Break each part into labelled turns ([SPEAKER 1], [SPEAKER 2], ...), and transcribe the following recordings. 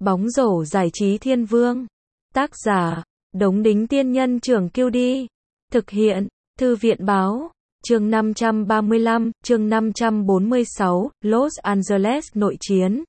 [SPEAKER 1] Bóng rổ giải trí thiên vương. Tác giả, Đống Đính Tiên Nhân Trưởng QD. Thực hiện, Thư viện Báo. Chương 535, chương 546, Los Angeles nội chiến.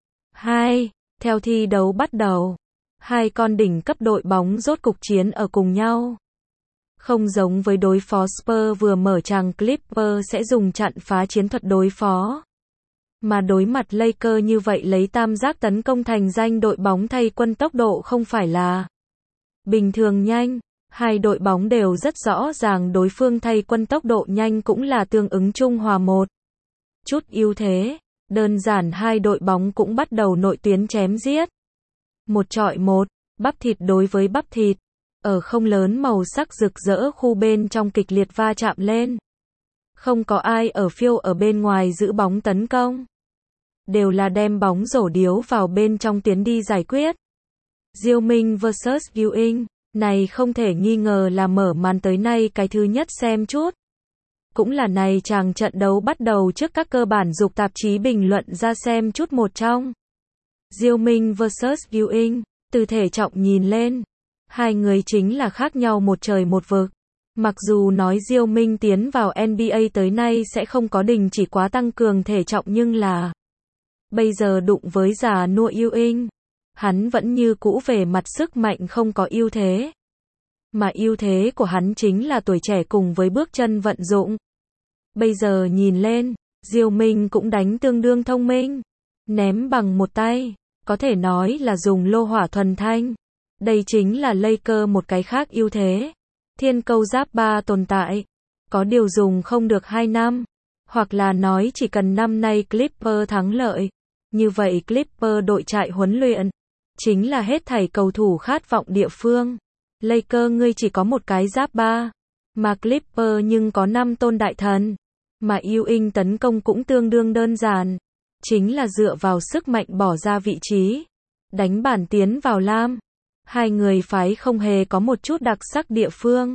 [SPEAKER 1] 2. Theo thi đấu bắt đầu, hai con đỉnh cấp đội bóng rốt cục chiến ở cùng nhau. Không giống với đối phó Spurs vừa mở tràng Clippers sẽ dùng chặn phá chiến thuật đối phó. Mà đối mặt Lakers như vậy lấy tam giác tấn công thành danh đội bóng thay quân tốc độ không phải là bình thường nhanh. Hai đội bóng đều rất rõ ràng đối phương thay quân tốc độ nhanh cũng là tương ứng trung hòa một chút ưu thế. Đơn giản hai đội bóng cũng bắt đầu nội tuyến chém giết. Một chọi một, bắp thịt đối với bắp thịt. Ở không lớn màu sắc rực rỡ khu bên trong kịch liệt va chạm lên. Không có ai ở phiêu ở bên ngoài giữ bóng tấn công. Đều là đem bóng rổ điếu vào bên trong tuyến đi giải quyết. Diêu Minh vs Ewing, này không thể nghi ngờ là mở màn tới nay cái thứ nhất xem chút. Cũng là này chàng trận đấu bắt đầu trước các cơ bản dục tạp chí bình luận ra xem chút một trong. Diêu Minh vs Ewing, từ thể trọng nhìn lên, hai người chính là khác nhau một trời một vực. Mặc dù nói Diêu Minh tiến vào NBA tới nay sẽ không có đình chỉ quá tăng cường thể trọng nhưng là bây giờ đụng với già nua Ewing, hắn vẫn như cũ về mặt sức mạnh không có ưu thế. Mà ưu thế của hắn chính là tuổi trẻ cùng với bước chân vận dụng. Bây giờ nhìn lên, Diêu Minh cũng đánh tương đương thông minh. Ném bằng một tay, có thể nói là dùng lô hỏa thuần thanh. Đây chính là Lakers một cái khác ưu thế. Thiên câu giáp 3 tồn tại. Có điều dùng không được 2 năm. Hoặc là nói chỉ cần năm nay Clippers thắng lợi. Như vậy Clippers đội trại huấn luyện chính là hết thảy cầu thủ khát vọng địa phương. Lakers ngươi chỉ có một cái giáp 3. Mà Clippers nhưng có 5 tôn đại thần. Mà Ewing tấn công cũng tương đương đơn giản. Chính là dựa vào sức mạnh bỏ ra vị trí. Đánh bản tiến vào lam. Hai người phái không hề có một chút đặc sắc địa phương.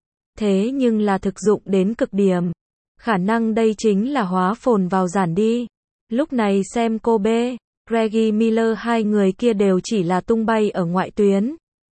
[SPEAKER 1] Thế nhưng là thực dụng đến cực điểm. Khả năng đây chính là hóa phồn vào giản đi. Lúc này xem Kobe, Reggie Miller hai người kia đều chỉ là tung bay ở ngoại tuyến.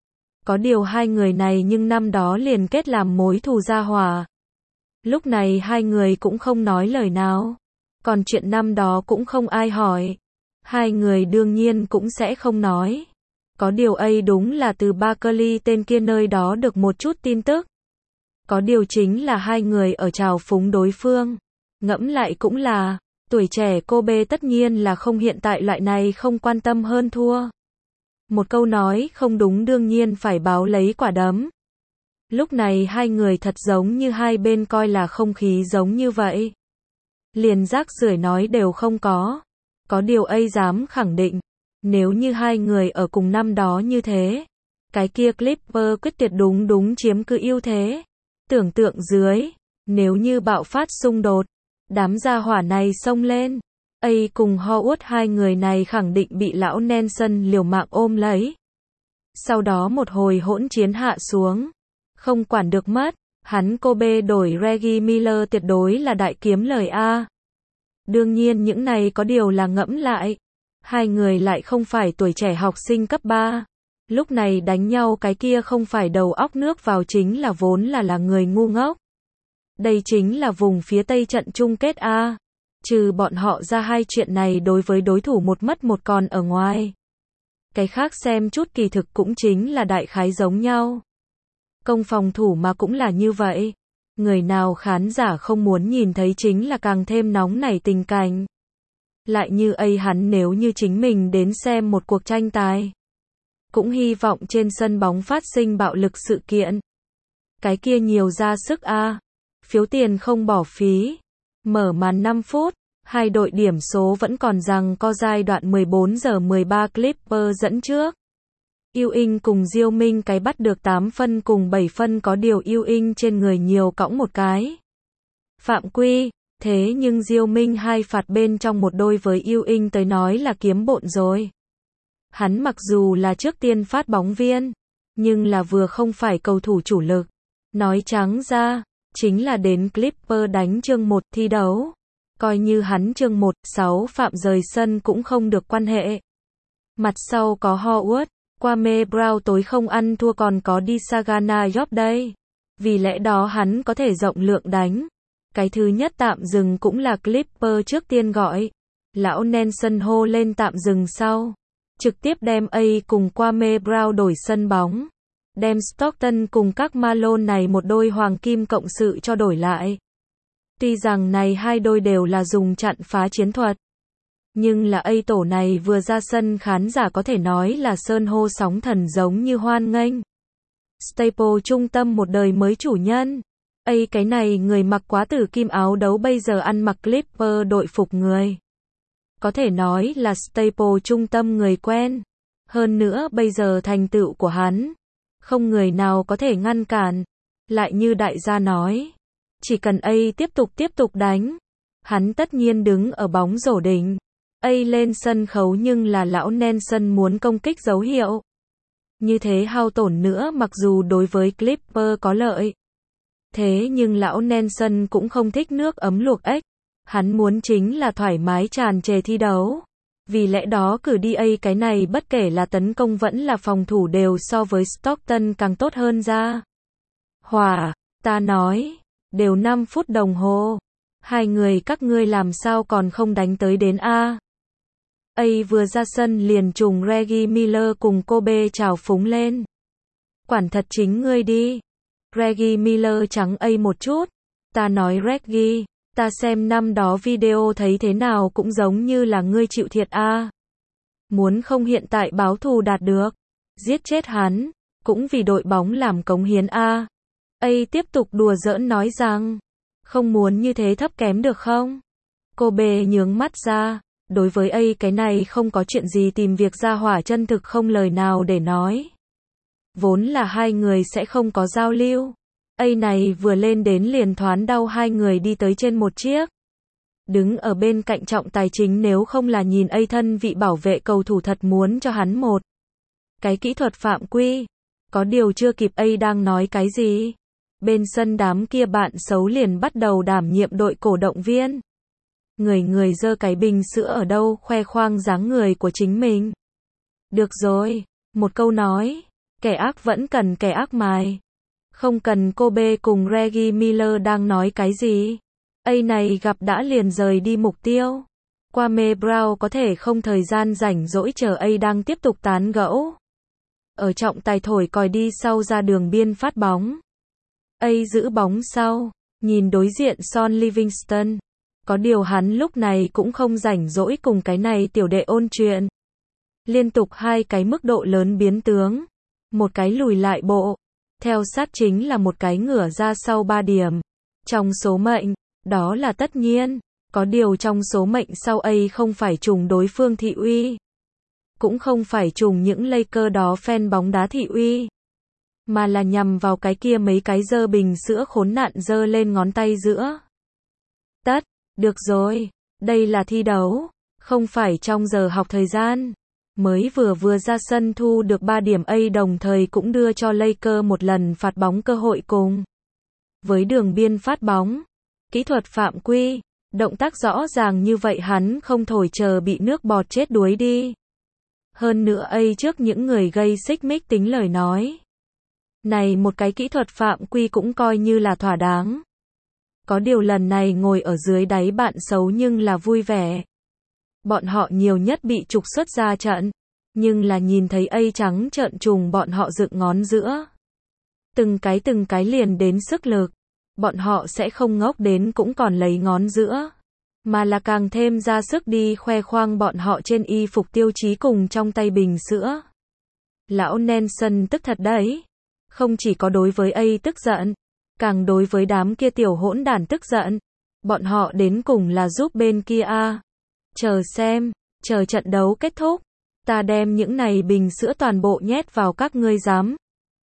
[SPEAKER 1] Có điều hai người này nhưng năm đó liền kết làm mối thù gia hòa. Lúc này hai người cũng không nói lời nào. Còn chuyện năm đó cũng không ai hỏi. Hai người đương nhiên cũng sẽ không nói. Có điều ấy đúng là từ Barkley tên kia nơi đó được một chút tin tức. Có điều chính là hai người ở trào phúng đối phương. Ngẫm lại cũng là, tuổi trẻ Kobe tất nhiên là không hiện tại loại này không quan tâm hơn thua. Một câu nói không đúng đương nhiên phải báo lấy quả đấm. Lúc này hai người thật giống như hai bên coi là không khí giống như vậy. Liền rác rưởi nói đều không có. Có điều ấy dám khẳng định. Nếu như hai người ở cùng năm đó như thế, cái kia Clippers quyết tuyệt đúng chiếm cứ ưu thế. Tưởng tượng dưới, nếu như bạo phát xung đột, đám gia hỏa này xông lên, ấy cùng Howard hai người này khẳng định bị lão Nelson liều mạng ôm lấy. Sau đó một hồi hỗn chiến hạ xuống, không quản được mất, hắn Kobe đổi Reggie Miller tuyệt đối là đại kiếm lời A. Đương nhiên những này có điều là ngẫm lại. Hai người lại không phải tuổi trẻ học sinh cấp 3. Lúc này đánh nhau cái kia không phải đầu óc nước vào chính là vốn là người ngu ngốc. Đây chính là vùng phía Tây trận chung kết A. Trừ bọn họ ra hai chuyện này đối với đối thủ một mất một còn ở ngoài. Cái khác xem chút kỳ thực cũng chính là đại khái giống nhau. Công phòng thủ mà cũng là như vậy. Người nào khán giả không muốn nhìn thấy chính là càng thêm nóng nảy tình cảnh. Lại như ấy hắn nếu như chính mình đến xem một cuộc tranh tài. Cũng hy vọng trên sân bóng phát sinh bạo lực sự kiện. Cái kia nhiều ra sức A. Phiếu tiền không bỏ phí. Mở màn 5 phút. Hai đội điểm số vẫn còn rằng có giai đoạn 14:13 Clippers dẫn trước. Ewing cùng Diêu Minh cái bắt được 8 phân cùng 7 phân có điều Ewing trên người nhiều cõng một cái phạm quy. Thế nhưng Diêu Minh hai phạt bên trong một đôi với Ewing tới nói là kiếm bộn rồi. Hắn mặc dù là trước tiên phát bóng viên, nhưng là vừa không phải cầu thủ chủ lực. Nói trắng ra, chính là đến Clippers đánh chương 1 thi đấu. Coi như hắn chương 1, 6 phạm rời sân cũng không được quan hệ. Mặt sau có Howard, Kwame Brown tối không ăn thua còn có Disagana Job đây. Vì lẽ đó hắn có thể rộng lượng đánh. Cái thứ nhất tạm dừng cũng là Clipper trước tiên gọi. Lão Nelson hô lên tạm dừng sau. Trực tiếp đem A cùng Kwame Brown đổi sân bóng. Đem Stockton cùng các Malone này một đôi hoàng kim cộng sự cho đổi lại. Tuy rằng này hai đôi đều là dùng chặn phá chiến thuật. Nhưng là A tổ này vừa ra sân khán giả có thể nói là sơn hô sóng thần giống như hoan nghênh. Staple trung tâm một đời mới chủ nhân. A cái này người mặc quá tử kim áo đấu bây giờ ăn mặc Clipper đội phục người. Có thể nói là Staple trung tâm người quen. Hơn nữa bây giờ thành tựu của hắn. Không người nào có thể ngăn cản. Lại như đại gia nói. Chỉ cần A tiếp tục đánh. Hắn tất nhiên đứng ở bóng rổ đỉnh. A lên sân khấu nhưng là lão Nelson muốn công kích dấu hiệu. Như thế hao tổn nữa mặc dù đối với Clipper có lợi. Thế nhưng lão Nelson cũng không thích nước ấm luộc ếch. Hắn muốn chính là thoải mái tràn trề thi đấu. Vì lẽ đó cử đi A cái này bất kể là tấn công vẫn là phòng thủ đều so với Stockton càng tốt hơn ra. Hỏa, ta nói, đều 5 phút đồng hồ. Hai người các ngươi làm sao còn không đánh tới đến A. A vừa ra sân liền trùng Reggie Miller cùng Kobe chào phúng lên. Quản thật chính ngươi đi. Reggie Miller trắng A một chút. Ta nói Reggie, ta xem năm đó video thấy thế nào cũng giống như là ngươi chịu thiệt A. Muốn không hiện tại báo thù đạt được. Giết chết hắn, cũng vì đội bóng làm cống hiến A. A tiếp tục đùa giỡn nói rằng, không muốn như thế thấp kém được không? Kobe nhướng mắt ra. Đối với A cái này không có chuyện gì tìm việc ra hỏa chân thực không lời nào để nói. Vốn là hai người sẽ không có giao lưu. A này vừa lên đến liền thoáng đau hai người đi tới trên một chiếc. Đứng ở bên cạnh trọng tài chính nếu không là nhìn A thân vị bảo vệ cầu thủ thật muốn cho hắn một cái kỹ thuật phạm quy. Có điều chưa kịp A đang nói cái gì. Bên sân đám kia bạn xấu liền bắt đầu đảm nhiệm đội cổ động viên. Người giơ cái bình sữa ở đâu khoe khoang dáng người của chính mình. Được rồi, một câu nói, kẻ ác vẫn cần kẻ ác mài. Không cần Kobe cùng Reggie Miller đang nói cái gì. A này gặp đã liền rời đi mục tiêu. Kwame Brown có thể không thời gian rảnh rỗi chờ A đang tiếp tục tán gẫu. Ở trọng tài thổi còi đi sau ra đường biên phát bóng. A giữ bóng sau, nhìn đối diện Son Livingston. Có điều hắn lúc này cũng không rảnh rỗi cùng cái này tiểu đệ ôn chuyện. Liên tục hai cái mức độ lớn biến tướng. Một cái lùi lại bộ. Theo sát chính là một cái ngửa ra sau 3 điểm. Trong số mệnh, đó là tất nhiên. Có điều trong số mệnh sau A không phải trùng đối phương thị uy. Cũng không phải trùng những Laker đó fan bóng đá thị uy. Mà là nhằm vào cái kia mấy cái dơ bình sữa khốn nạn dơ lên ngón tay giữa. Tất. Được rồi, đây là thi đấu, không phải trong giờ học thời gian. Mới vừa ra sân thu được 3 điểm A đồng thời cũng đưa cho Laker một lần phạt bóng cơ hội cùng. Với đường biên phát bóng, kỹ thuật phạm quy, động tác rõ ràng như vậy hắn không thổi chờ bị nước bọt chết đuối đi. Hơn nữa A trước những người gây xích mích tính lời nói. Này một cái kỹ thuật phạm quy cũng coi như là thỏa đáng. Có điều lần này ngồi ở dưới đáy bạn xấu nhưng là vui vẻ. Bọn họ nhiều nhất bị trục xuất ra trận. Nhưng là nhìn thấy A trắng trợn trùng bọn họ dựng ngón giữa. Từng cái liền đến sức lực. Bọn họ sẽ không ngốc đến cũng còn lấy ngón giữa. Mà là càng thêm ra sức đi khoe khoang bọn họ trên y phục tiêu chí cùng trong tay bình sữa. Lão Nelson tức thật đấy. Không chỉ có đối với A tức giận. Càng đối với đám kia tiểu hỗn đản tức giận. Bọn họ đến cùng là giúp bên kia A. Chờ xem, chờ trận đấu kết thúc. Ta đem những này bình sữa toàn bộ nhét vào các ngươi dám.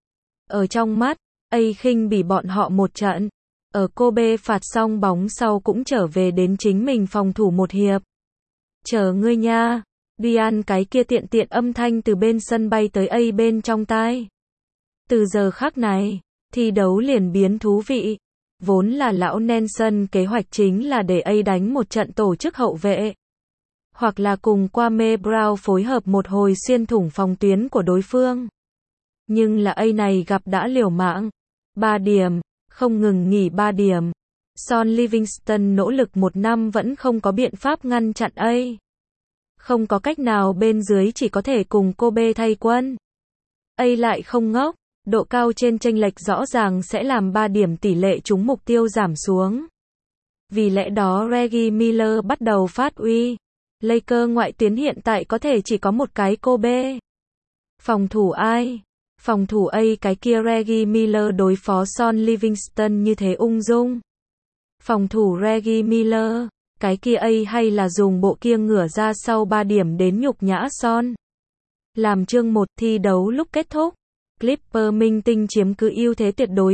[SPEAKER 1] Ở trong mắt, A khinh bỉ bọn họ một trận. Ở Kobe phạt xong bóng sau cũng trở về đến chính mình phòng thủ một hiệp. Chờ ngươi nha. Dian cái kia tiện âm thanh từ bên sân bay tới A bên trong tai. Từ giờ khắc này, thi đấu liền biến thú vị. Vốn là lão Nelson kế hoạch chính là để A đánh một trận tổ chức hậu vệ. hoặc là cùng Kwame Brown phối hợp một hồi xuyên thủng phòng tuyến của đối phương. Nhưng là A này gặp đã liều mạng. 3 điểm, không ngừng nghỉ 3 điểm. Son Livingston nỗ lực 1 năm vẫn không có biện pháp ngăn chặn A. Không có cách nào bên dưới chỉ có thể cùng Kobe thay quân. A lại không ngốc, độ cao trên chênh lệch rõ ràng sẽ làm 3 điểm tỷ lệ trúng mục tiêu giảm xuống. Vì lẽ đó Reggie Miller bắt đầu phát uy. Lakers ngoại tuyến hiện tại có thể chỉ có một cái Kobe. Phòng thủ ai? Phòng thủ A cái kia Reggie Miller đối phó Son Livingston như thế ung dung. Phòng thủ Reggie Miller, cái kia A hay là dùng bộ kia ngửa ra sau 3 điểm đến nhục nhã Son. Làm chương 1 thi đấu lúc kết thúc, Clipper minh tinh chiếm cứ ưu thế tuyệt đối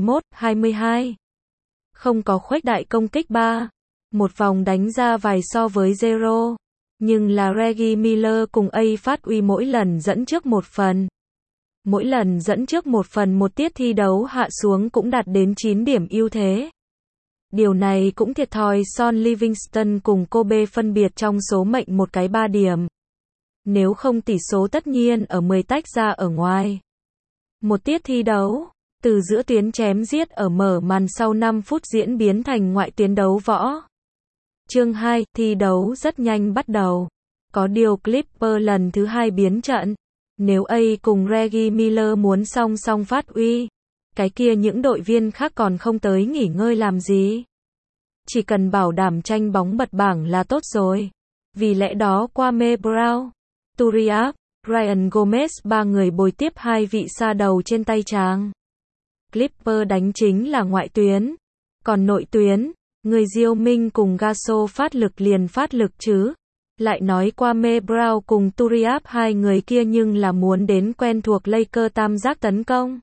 [SPEAKER 1] 31-22. Không có khuếch đại công kích 3. Một vòng đánh ra vài so với 0. Nhưng là Reggie Miller cùng A phát uy mỗi lần dẫn trước 1 phần. Mỗi lần dẫn trước 1 phần một tiết thi đấu hạ xuống cũng đạt đến 9 điểm ưu thế. Điều này cũng thiệt thòi Son Livingston cùng Kobe phân biệt trong số mệnh một cái 3 điểm. Nếu không tỷ số tất nhiên ở 10 tách ra ở ngoài. Một tiết thi đấu, từ giữa tuyến chém giết ở mở màn sau 5 phút diễn biến thành ngoại tuyến đấu võ. Chương 2, thi đấu rất nhanh bắt đầu. Có điều Clipper lần thứ 2 biến trận. Nếu A cùng Reggie Miller muốn song song phát uy, cái kia những đội viên khác còn không tới nghỉ ngơi làm gì. Chỉ cần bảo đảm tranh bóng bật bảng là tốt rồi. Vì lẽ đó Kwame Brown, Turiaf, Ryan Gomez 3 người bồi tiếp 2 vị sa đầu trên tay tràng. Clipper đánh chính là ngoại tuyến. Còn nội tuyến, người Diêu Minh cùng Gaso phát lực liền phát lực chứ. Lại nói Kwame Brown cùng Turiaf 2 người kia nhưng là muốn đến quen thuộc Lakers tam giác tấn công.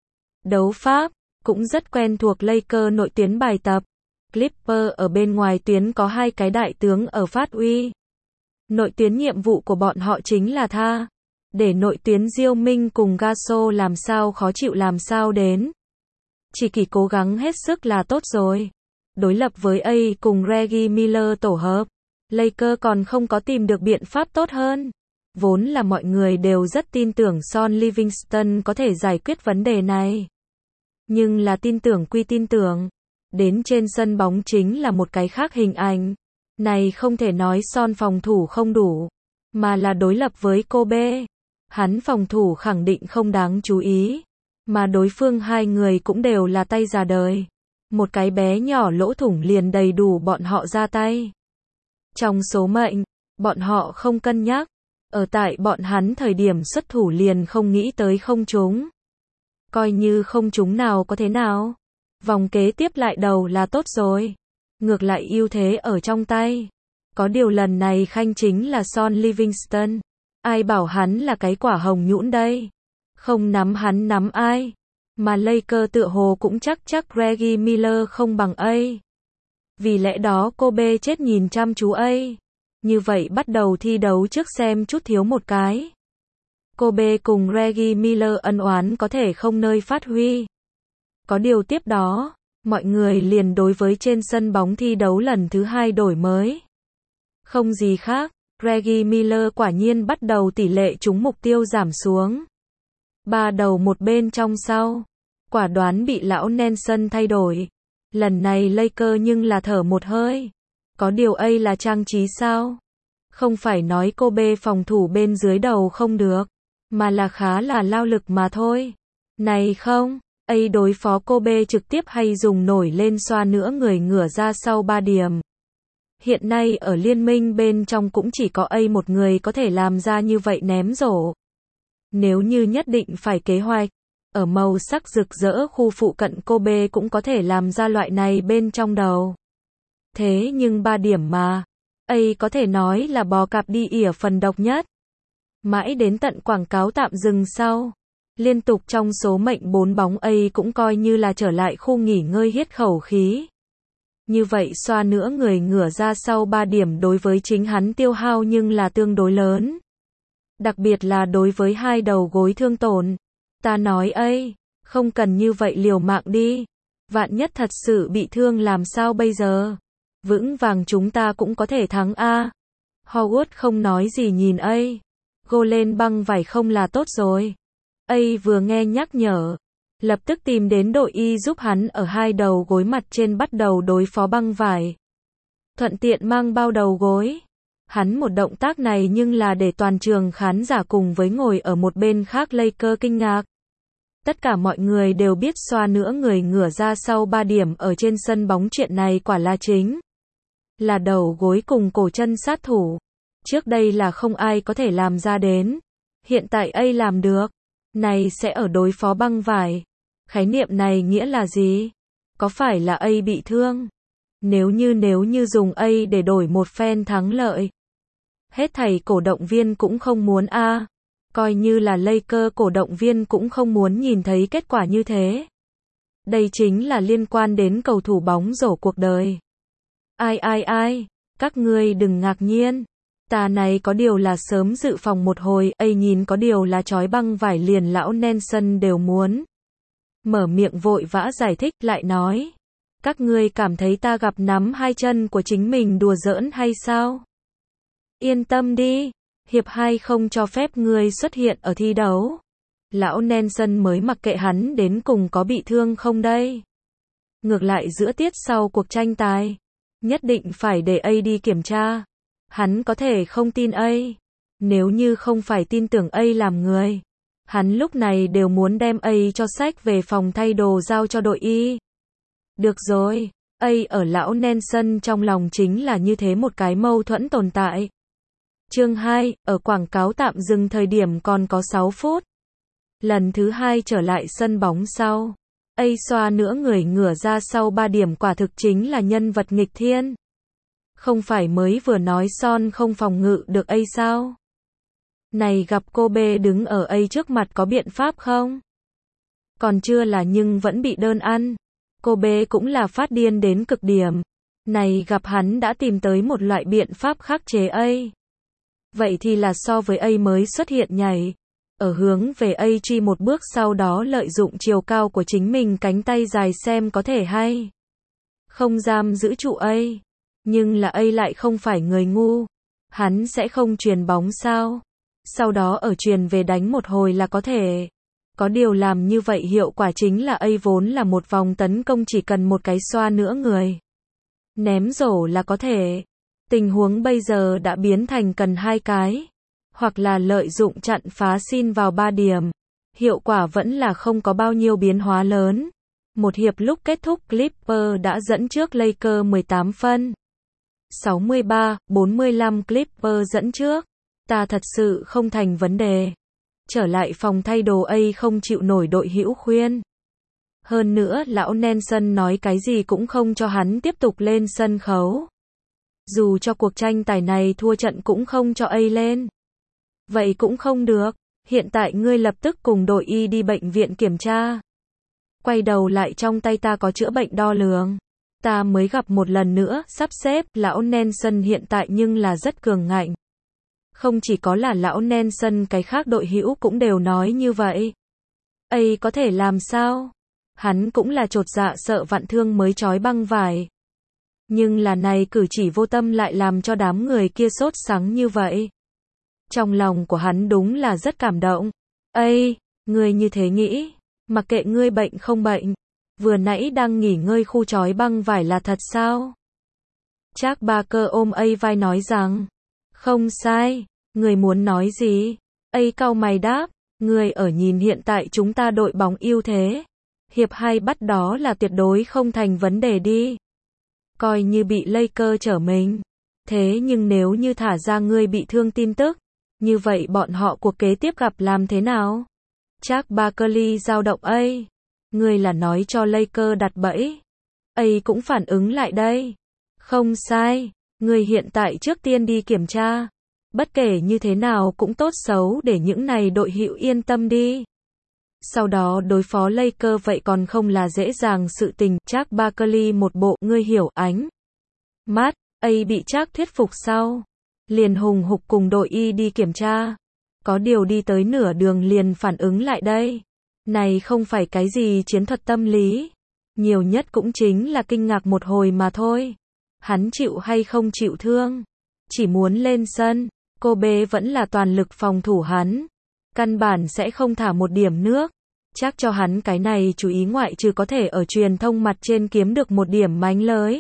[SPEAKER 1] Đấu pháp, cũng rất quen thuộc Lakers nội tuyến bài tập. Clipper ở bên ngoài tuyến có 2 cái đại tướng ở phát uy. Nội tuyến nhiệm vụ của bọn họ chính là để nội tuyến Diêu Minh cùng Gaso làm sao khó chịu làm sao đến. Chỉ kỳ cố gắng hết sức là tốt rồi. Đối lập với A cùng Reggie Miller tổ hợp, Lakers còn không có tìm được biện pháp tốt hơn. Vốn là mọi người đều rất tin tưởng Son Livingston có thể giải quyết vấn đề này. Nhưng là tin tưởng quy tin tưởng. Đến trên sân bóng chính là một cái khác hình ảnh. Này không thể nói Son phòng thủ không đủ, mà là đối lập với Kobe. Hắn phòng thủ khẳng định không đáng chú ý, mà đối phương 2 người cũng đều là tay già đời. Một cái bé nhỏ lỗ thủng liền đầy đủ bọn họ ra tay. Trong số mệnh, bọn họ không cân nhắc. Ở tại bọn hắn thời điểm xuất thủ liền không nghĩ tới không trúng. Coi như không trúng nào có thế nào. Vòng kế tiếp lại đầu là tốt rồi. Ngược lại ưu thế ở trong tay. Có điều lần này khanh chính là Son Livingston. Ai bảo hắn là cái quả hồng nhũn đây. Không nắm hắn nắm ai. Mà Lakers tựa hồ cũng chắc Reggie Miller không bằng A. Vì lẽ đó Kobe chết nhìn chăm chú A. Như vậy bắt đầu thi đấu trước xem chút thiếu một cái. Kobe cùng Reggie Miller ân oán có thể không nơi phát huy. Có điều tiếp đó, mọi người liền đối với trên sân bóng thi đấu lần thứ 2 đổi mới. Không gì khác, Reggie Miller quả nhiên bắt đầu tỷ lệ trúng mục tiêu giảm xuống. 3 đầu một bên trong sau. Quả đoán bị lão Nelson thay đổi. Lần này Lakers nhưng là thở một hơi. Có điều A là trang trí sao? Không phải nói Kobe phòng thủ bên dưới đầu không được, mà là khá là lao lực mà thôi. Này không, A đối phó Kobe trực tiếp hay dùng nổi lên xoa nữa người ngửa ra sau 3 điểm. Hiện nay ở liên minh bên trong cũng chỉ có A một người có thể làm ra như vậy ném rổ. Nếu như nhất định phải kế hoạch, ở màu sắc rực rỡ khu phụ cận Kobe cũng có thể làm ra loại này bên trong đầu. Thế nhưng 3 điểm mà, A có thể nói là bò cạp đi ỉa phần độc nhất. Mãi đến tận quảng cáo tạm dừng sau. Liên tục trong số mệnh 4 bóng A cũng coi như là trở lại khu nghỉ ngơi hít khẩu khí. Như vậy xoa nữa người ngửa ra sau 3 điểm đối với chính hắn tiêu hao nhưng là tương đối lớn. Đặc biệt là đối với 2 đầu gối thương tổn. Ta nói A, không cần như vậy liều mạng đi. Vạn nhất thật sự bị thương làm sao bây giờ? Vững vàng chúng ta cũng có thể thắng A. Howard không nói gì nhìn A. Gô lên băng vải không là tốt rồi. A vừa nghe nhắc nhở, lập tức tìm đến đội y giúp hắn ở hai đầu gối mặt trên bắt đầu đối phó băng vải. Thuận tiện mang bao đầu gối. Hắn một động tác này nhưng là để toàn trường khán giả cùng với ngồi ở một bên khác Lakers kinh ngạc. Tất cả mọi người đều biết xoa nữa người ngửa ra sau 3 điểm ở trên sân bóng chuyện này quả là chính là đầu gối cùng cổ chân sát thủ. Trước đây là không ai có thể làm ra đến. Hiện tại A làm được. Này sẽ ở đối phó băng vải. Khái niệm này nghĩa là gì? Có phải là A bị thương? Nếu như dùng A để đổi một phen thắng lợi. Hết thảy cổ động viên cũng không muốn a. Coi như là Lakers cổ động viên cũng không muốn nhìn thấy kết quả như thế. Đây chính là liên quan đến cầu thủ bóng rổ cuộc đời. Ai, các ngươi đừng ngạc nhiên. Ta này có điều là sớm dự phòng một hồi, A nhìn có điều là trói băng vải liền lão Nelson đều muốn. Mở miệng vội vã giải thích lại nói. Các ngươi cảm thấy ta gặp nắm hai chân của chính mình đùa giỡn hay sao? Yên tâm đi, hiệp 2 không cho phép ngươi xuất hiện ở thi đấu. Lão Nelson mới mặc kệ hắn đến cùng có bị thương không đây. Ngược lại giữa tiết sau cuộc tranh tài, nhất định phải để A đi kiểm tra. Hắn có thể không tin A. Nếu như không phải tin tưởng A làm người, hắn lúc này đều muốn đem A cho xách về phòng thay đồ giao cho đội y. Được rồi, A ở lão Nelson trong lòng chính là như thế một cái mâu thuẫn tồn tại. Chương 2, ở quảng cáo tạm dừng thời điểm còn có 6 phút. Lần thứ 2 trở lại sân bóng sau. A xoa nữa người ngửa ra sau 3 điểm quả thực chính là nhân vật nghịch thiên. Không phải mới vừa nói Son không phòng ngự được A sao? Này gặp cô B đứng ở A trước mặt có biện pháp không? Còn chưa là nhưng vẫn bị đơn ăn. Cô B cũng là phát điên đến cực điểm. Này gặp hắn đã tìm tới một loại biện pháp khắc chế A. Vậy thì là so với A mới xuất hiện nhảy. Ở hướng về A truy một bước sau đó lợi dụng chiều cao của chính mình cánh tay dài xem có thể hay không giam giữ trụ A. Nhưng là A lại không phải người ngu. Hắn sẽ không chuyền bóng sao. Sau đó ở chuyền về đánh một hồi là có thể. Có điều làm như vậy hiệu quả chính là A vốn là một vòng tấn công chỉ cần một cái xoa nữa người ném rổ là có thể. Tình huống bây giờ đã biến thành cần 2 cái. Hoặc là lợi dụng chặn phá xin vào 3 điểm. Hiệu quả vẫn là không có bao nhiêu biến hóa lớn. Một hiệp lúc kết thúc Clippers đã dẫn trước Lakers 18 phân. 63-45 Clippers dẫn trước. Ta thật sự không thành vấn đề. Trở lại phòng thay đồ A không chịu nổi đội hữu khuyên. Hơn nữa lão Nelson nói cái gì cũng không cho hắn tiếp tục lên sân khấu. Dù cho cuộc tranh tài này thua trận cũng không cho A lên. Vậy cũng không được. Hiện tại ngươi lập tức cùng đội y đi bệnh viện kiểm tra. Quay đầu lại trong tay ta có chữa bệnh đo lường. Ta mới gặp một lần nữa, sắp xếp, lão Nelson hiện tại nhưng là rất cường ngạnh. Không chỉ có là lão Nelson cái khác đội hữu cũng đều nói như vậy. A có thể làm sao? Hắn cũng là chột dạ sợ vặn thương mới trói băng vải. Nhưng là này cử chỉ vô tâm lại làm cho đám người kia sốt sắng như vậy. Trong lòng của hắn đúng là rất cảm động. A, ngươi như thế nghĩ, mặc kệ ngươi bệnh không bệnh, vừa nãy đang nghỉ ngơi khu trói băng vải là thật sao? Charles Barkley ôm A vai nói rằng, không sai, ngươi muốn nói gì? A cau mày đáp, ngươi ở nhìn hiện tại chúng ta đội bóng ưu thế. Hiệp 2 bắt đó là tuyệt đối không thành vấn đề đi. Coi như bị Lakers trở mình. Thế nhưng nếu như thả ra ngươi bị thương tin tức, như vậy bọn họ cuộc kế tiếp gặp làm thế nào? Charles Barkley dao động A. Ngươi là nói cho Lakers đặt bẫy. A cũng phản ứng lại đây. Không sai, ngươi hiện tại trước tiên đi kiểm tra. Bất kể như thế nào cũng tốt xấu để những này đội hữu yên tâm đi. Sau đó đối phó Lakers vậy còn không là dễ dàng sự tình. Charles Barkley một bộ ngươi hiểu ánh mắt. A bị Charles thuyết phục sau. Liền hùng hục cùng đội y đi kiểm tra. Có điều đi tới nửa đường liền phản ứng lại đây. Này không phải cái gì chiến thuật tâm lý. Nhiều nhất cũng chính là kinh ngạc một hồi mà thôi. Hắn chịu hay không chịu thương. chỉ muốn lên sân, Kobe vẫn là toàn lực phòng thủ hắn. Căn bản sẽ không thả một điểm nước. Chắc cho hắn cái này chú ý ngoại trừ có thể ở truyền thông mặt trên kiếm được một điểm mánh lới.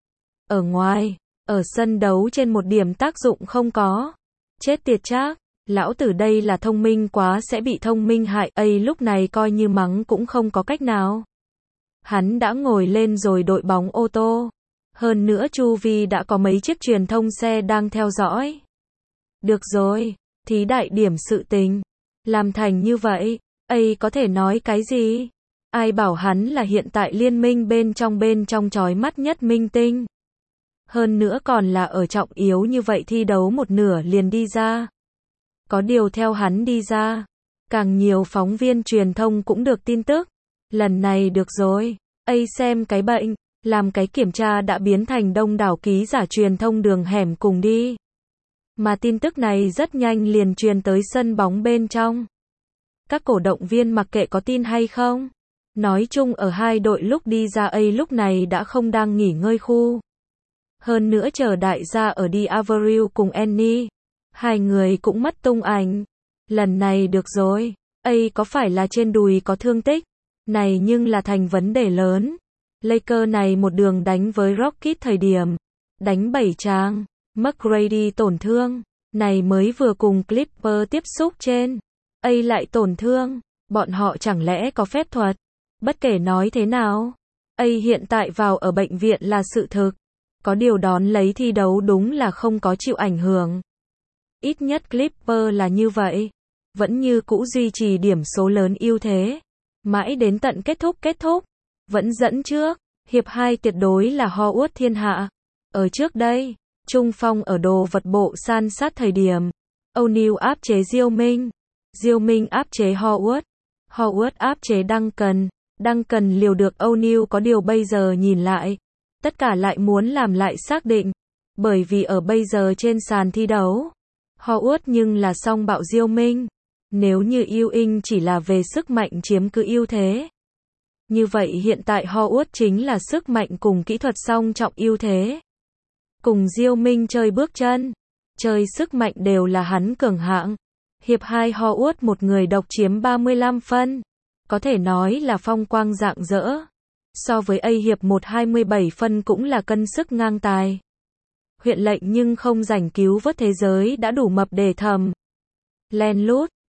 [SPEAKER 1] Ở ngoài, ở sân đấu trên một điểm tác dụng không có. Chết tiệt Trác, lão tử đây là thông minh quá sẽ bị thông minh hại, lúc này coi như mắng cũng không có cách nào. Hắn đã ngồi lên rồi đội bóng ô tô. Hơn nữa chu vi đã có mấy chiếc truyền thông xe đang theo dõi. Được rồi, thí đại điểm sự tình. Làm thành như vậy, có thể nói cái gì? Ai bảo hắn là hiện tại liên minh bên trong chói mắt nhất minh tinh. Hơn nữa còn là ở trọng yếu như vậy thi đấu một nửa liền đi ra. Có điều theo hắn đi ra, càng nhiều phóng viên truyền thông cũng được tin tức. Lần này được rồi, xem cái bệnh, làm cái kiểm tra đã biến thành đông đảo ký giả truyền thông đường hẻm cùng đi. Mà tin tức này rất nhanh liền truyền tới sân bóng bên trong. Các cổ động viên mặc kệ có tin hay không. Nói chung ở hai đội lúc đi ra lúc này đã không đang nghỉ ngơi khu. Hơn nữa chờ đại gia ở đi Avril cùng Annie. Hai người cũng mất tung ảnh. Lần này được rồi. Có phải là trên đùi có thương tích? Này nhưng là thành vấn đề lớn. Lakers này một đường đánh với Rockets thời điểm. Đánh 7 trang. McGrady tổn thương. Này mới vừa cùng Clippers tiếp xúc trên. Lại tổn thương. Bọn họ chẳng lẽ có phép thuật? Bất kể nói thế nào. Hiện tại vào ở bệnh viện là sự thực. Có điều đón lấy thi đấu đúng là không có chịu ảnh hưởng. Ít nhất Clippers là như vậy. Vẫn như cũ duy trì điểm số lớn ưu thế. Mãi đến tận kết thúc. Vẫn dẫn trước. Hiệp 2 tuyệt đối là Howard thiên hạ. Ở trước đây, Trung Phong ở đồ vật bộ san sát thời điểm. O'Neal áp chế Diêu Minh. Diêu Minh áp chế Howard. Howard áp chế Duncan. Duncan liều được O'Neal, có điều bây giờ nhìn lại. Tất cả lại muốn làm lại xác định. Bởi vì ở bây giờ trên sàn thi đấu, Howard nhưng là song bạo Diêu Minh. Nếu như Ewing chỉ là về sức mạnh chiếm cứ ưu thế. Như vậy hiện tại Howard chính là sức mạnh cùng kỹ thuật song trọng ưu thế. Cùng Diêu Minh chơi bước chân, chơi sức mạnh đều là hắn cường hạng. Hiệp 2 Howard một người độc chiếm 35 phân. Có thể nói là phong quang rạng rỡ. So với hiệp 1 27 phân cũng là cân sức ngang tài. Huyện lệnh nhưng không giành cứu vớt thế giới đã đủ mập để thầm. Len lút,